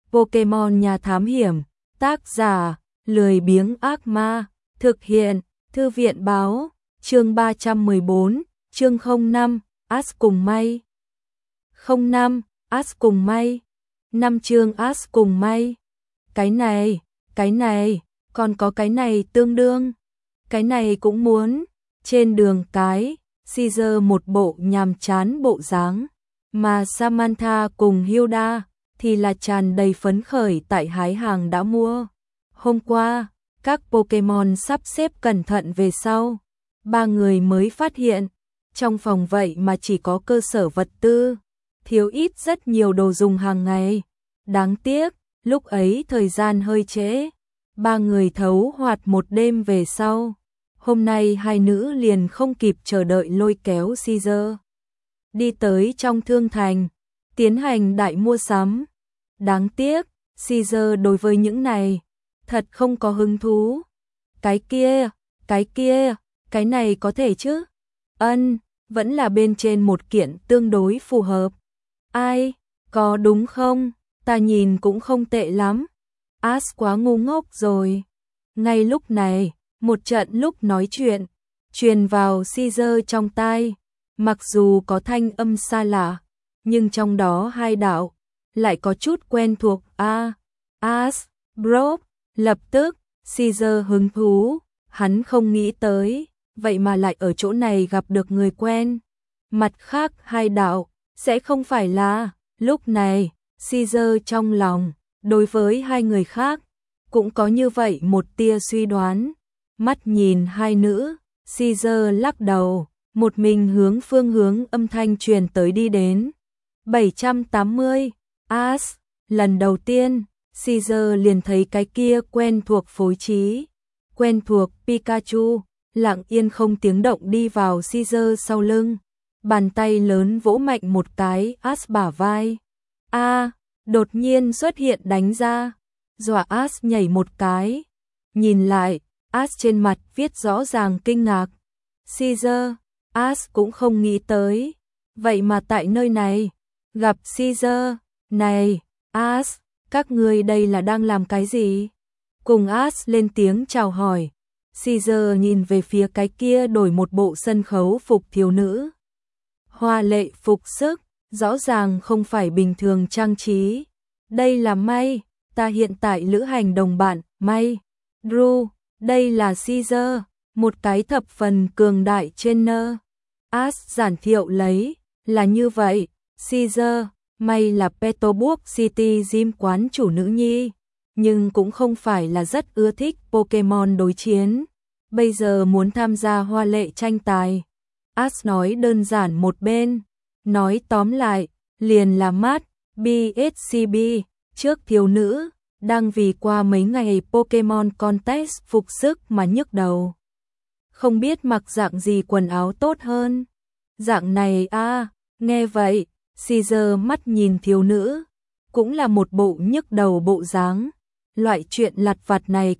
Pokemon Nhà Thám Hiểm, tác giả, lười biếng ác ma, thực hiện, Thư viện báo, chương 314, chương 05, Ash cùng may. 05, Ash cùng may. 5 chương Ash cùng may. Cái này, còn có cái này tương đương. Cái này cũng muốn. Trên đường cái, Caesar một bộ nhàm chán bộ dáng, mà Samantha cùng Hilda thì là tràn đầy phấn khởi tại hái hàng đã mua. Hôm qua, các Pokemon sắp xếp cẩn thận về sau, ba người mới phát hiện, trong phòng vậy mà chỉ có cơ sở vật tư, thiếu ít rất nhiều đồ dùng hàng ngày. Đáng tiếc, lúc ấy thời gian hơi trễ, ba người thấu hoạt một đêm về sau. Hôm nay hai nữ liền không kịp chờ đợi lôi kéo Caesar đi tới trong thương thành, tiến hành đại mua sắm. Đáng tiếc, Caesar đối với những này thật không có hứng thú. Cái kia, cái này có thể chứ? Vẫn là bên trên một kiện tương đối phù hợp. Ai, có đúng không? Ta nhìn cũng không tệ lắm. Ash quá ngu ngốc rồi. Ngay lúc này, một trận lúc nói chuyện truyền vào Caesar trong tai, mặc dù có thanh âm xa lạ, nhưng trong đó hai đạo lại có chút quen thuộc. Ash, bro. Lập tức, Caesar hứng thú, hắn không nghĩ tới, vậy mà lại ở chỗ này gặp được người quen. Mặt khác hai đạo, sẽ không phải là. Lúc này, Caesar trong lòng, đối với hai người khác, cũng có như vậy một tia suy đoán. Mắt nhìn hai nữ, Caesar lắc đầu, một mình hướng phương hướng âm thanh truyền tới đi đến. 780, Ash, lần đầu tiên, Caesar liền thấy cái kia quen thuộc phối trí, quen thuộc Pikachu, lặng yên không tiếng động đi vào Caesar sau lưng, bàn tay lớn vỗ mạnh một cái Ash bả vai. Đột nhiên xuất hiện đánh ra, dọa Ash nhảy một cái. Nhìn lại, Ash trên mặt viết rõ ràng kinh ngạc. Caesar, Ash cũng không nghĩ tới, vậy mà tại nơi này gặp Caesar. Này, Ash, các ngươi đây là đang làm cái gì? Cùng Ash lên tiếng chào hỏi. Caesar nhìn về phía cái kia đổi một bộ sân khấu phục thiếu nữ. Hoa lệ phục sức, rõ ràng không phải bình thường trang trí. Đây là May, ta hiện tại lữ hành đồng bạn, May. Drew, đây là Caesar, một cái thập phần cường đại trainer. Ash giản thiệu lấy, là như vậy, Caesar, May là Petalburg City Gym quán chủ nữ nhi, nhưng cũng không phải là rất ưa thích Pokemon đối chiến. Bây giờ muốn tham gia hoa lệ tranh tài. Ash nói đơn giản một bên, nói tóm lại, liền là mát, BSCB, trước thiếu nữ, đang vì qua mấy ngày Pokemon Contest phục sức mà nhức đầu. Không biết mặc dạng gì quần áo tốt hơn. Dạng này nghe vậy, Caesar mắt nhìn thiếu nữ, cũng là một bộ nhức đầu bộ dáng. Loại chuyện lặt vặt này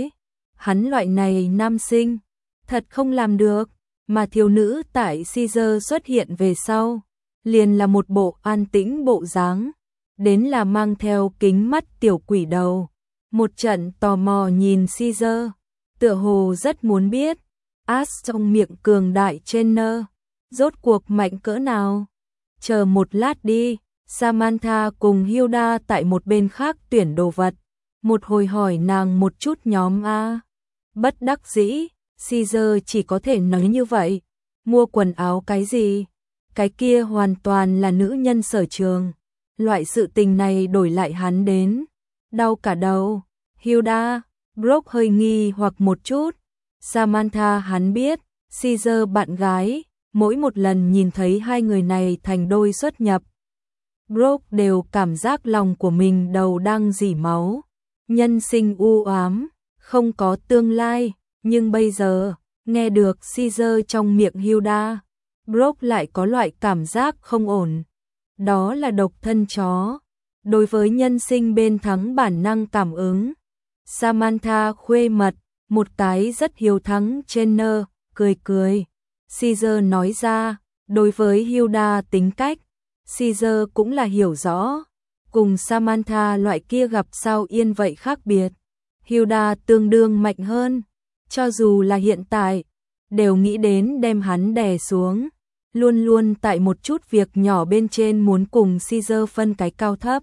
hắn loại này nam sinh, thật không làm được, mà thiếu nữ tại Caesar xuất hiện về sau, liền là một bộ an tĩnh bộ dáng, đến là mang theo kính mắt tiểu quỷ đầu. Một trận tò mò nhìn Caesar, tựa hồ rất muốn biết, Ash trong miệng cường đại trainer, rốt cuộc mạnh cỡ nào. Chờ một lát đi, Samantha cùng Hilda tại một bên khác tuyển đồ vật, một hồi hỏi nàng một chút nhóm Bất đắc dĩ, Caesar chỉ có thể nói như vậy, mua quần áo cái gì, cái kia hoàn toàn là nữ nhân sở trường, loại sự tình này đổi lại hắn đến, đau cả đầu. Hilda, Brock hơi nghi hoặc một chút, Samantha hắn biết, Caesar bạn gái, mỗi một lần nhìn thấy hai người này thành đôi xuất nhập, Brock đều cảm giác lòng của mình đầu đang rỉ máu, nhân sinh u ám, không có tương lai, nhưng bây giờ, nghe được Caesar trong miệng Hilda, Brock lại có loại cảm giác không ổn. Đó là độc thân chó, đối với nhân sinh bên thắng bản năng cảm ứng. Samantha khuê mật, một cái rất hiếu thắng trainer, cười cười. Caesar nói ra, đối với Hilda tính cách, Caesar cũng là hiểu rõ. cùng Samantha loại kia gặp sao yên vậy khác biệt. Hilda tương đương mạnh hơn, cho dù là hiện tại, đều nghĩ đến đem hắn đè xuống, luôn luôn tại một chút việc nhỏ bên trên muốn cùng Caesar phân cái cao thấp.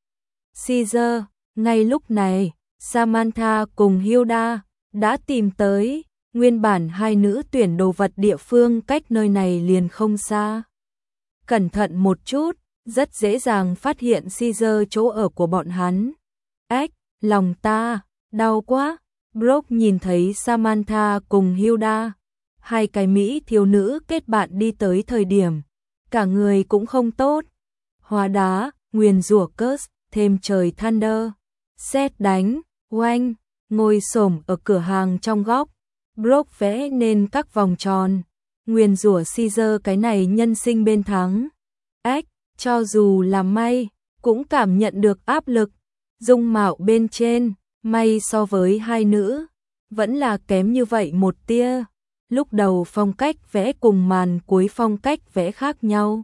Caesar, ngay lúc này, Samantha cùng Hilda đã tìm tới, nguyên bản hai nữ tuyển đồ vật địa phương cách nơi này liền không xa. Cẩn thận một chút, rất dễ dàng phát hiện Caesar chỗ ở của bọn hắn. Ếch, lòng ta, đau quá. Brock nhìn thấy Samantha cùng Hilda, hai cái Mỹ thiếu nữ kết bạn đi tới thời điểm, cả người cũng không tốt. Hóa đá, nguyền rủa curse, thêm trời thunder, sét đánh, oanh, ngồi xổm ở cửa hàng trong góc. Brock vẽ nên các vòng tròn, nguyền rủa Caesar cái này nhân sinh bên thắng. Ếch, cho dù là may, cũng cảm nhận được áp lực, dung mạo bên trên, may so với hai nữ, vẫn là kém như vậy một tia. Lúc đầu phong cách vẽ cùng màn cuối phong cách vẽ khác nhau.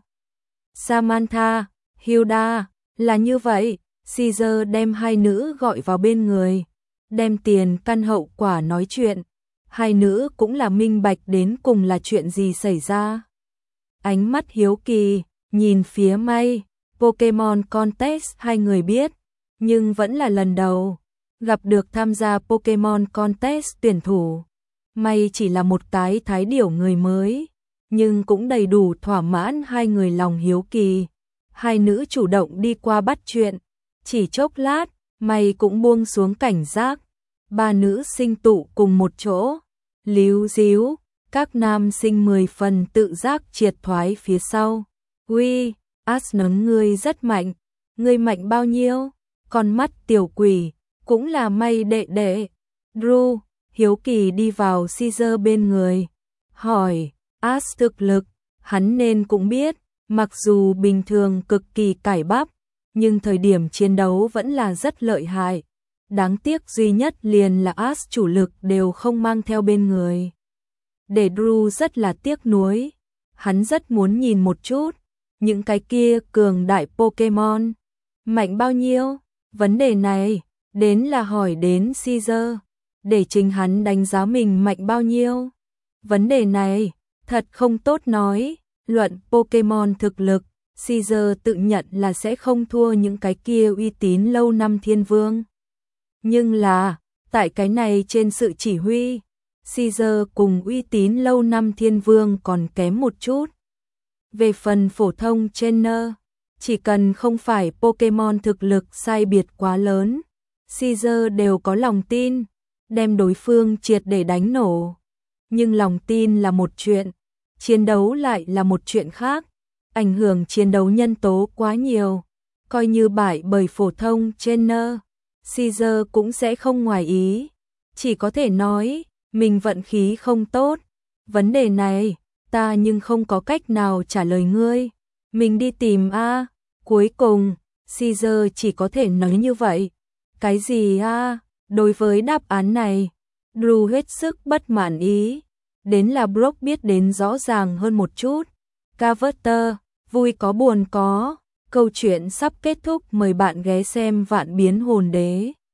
Samantha, Hilda, là như vậy, Caesar đem hai nữ gọi vào bên người, đem tiền căn hậu quả nói chuyện. Hai nữ cũng là minh bạch đến cùng là chuyện gì xảy ra. Ánh mắt hiếu kỳ, nhìn phía May, Pokemon Contest hai người biết, nhưng vẫn là lần đầu gặp được tham gia Pokemon Contest tuyển thủ. May chỉ là một cái thái điểu người mới, nhưng cũng đầy đủ thỏa mãn hai người lòng hiếu kỳ. Hai nữ chủ động đi qua bắt chuyện, chỉ chốc lát, May cũng buông xuống cảnh giác. Ba nữ sinh tụ cùng một chỗ, líu díu, các nam sinh 10 phần tự giác triệt thoái phía sau. Uy, Asnấn ngươi rất mạnh, ngươi mạnh bao nhiêu? Con mắt tiểu quỷ, cũng là May đệ đệ. Drew, hiếu kỳ đi vào Caesar bên người, hỏi, As thực lực, hắn nên cũng biết, mặc dù bình thường cực kỳ cải bắp, nhưng thời điểm chiến đấu vẫn là rất lợi hại. Đáng tiếc duy nhất liền là As chủ lực đều không mang theo bên người. Để Drew rất là tiếc nuối, hắn rất muốn nhìn một chút, những cái kia cường đại Pokemon, mạnh bao nhiêu? Vấn đề này, đến là hỏi đến Caesar, để chính hắn đánh giá mình mạnh bao nhiêu. Vấn đề này, thật không tốt nói, luận Pokemon thực lực, Caesar tự nhận là sẽ không thua những cái kia uy tín lâu năm thiên vương. Nhưng là, tại cái này trên sự chỉ huy, Caesar cùng uy tín lâu năm thiên vương còn kém một chút. Về phần phổ thông trainer, chỉ cần không phải Pokemon thực lực sai biệt quá lớn, Caesar đều có lòng tin, đem đối phương triệt để đánh nổ. Nhưng lòng tin là một chuyện, chiến đấu lại là một chuyện khác, ảnh hưởng chiến đấu nhân tố quá nhiều, coi như bại bởi phổ thông trainer, Caesar cũng sẽ không ngoài ý, chỉ có thể nói, mình vận khí không tốt. Vấn đề này, ta nhưng không có cách nào trả lời ngươi, mình đi tìm a. Cuối cùng, Caesar chỉ có thể nói như vậy. Cái gì a? Đối với đáp án này, Drew hết sức bất mãn ý, đến là Brock biết đến rõ ràng hơn một chút. Carver, vui có buồn có, câu chuyện sắp kết thúc, mời bạn ghé xem Vạn Biến Hồn Đế.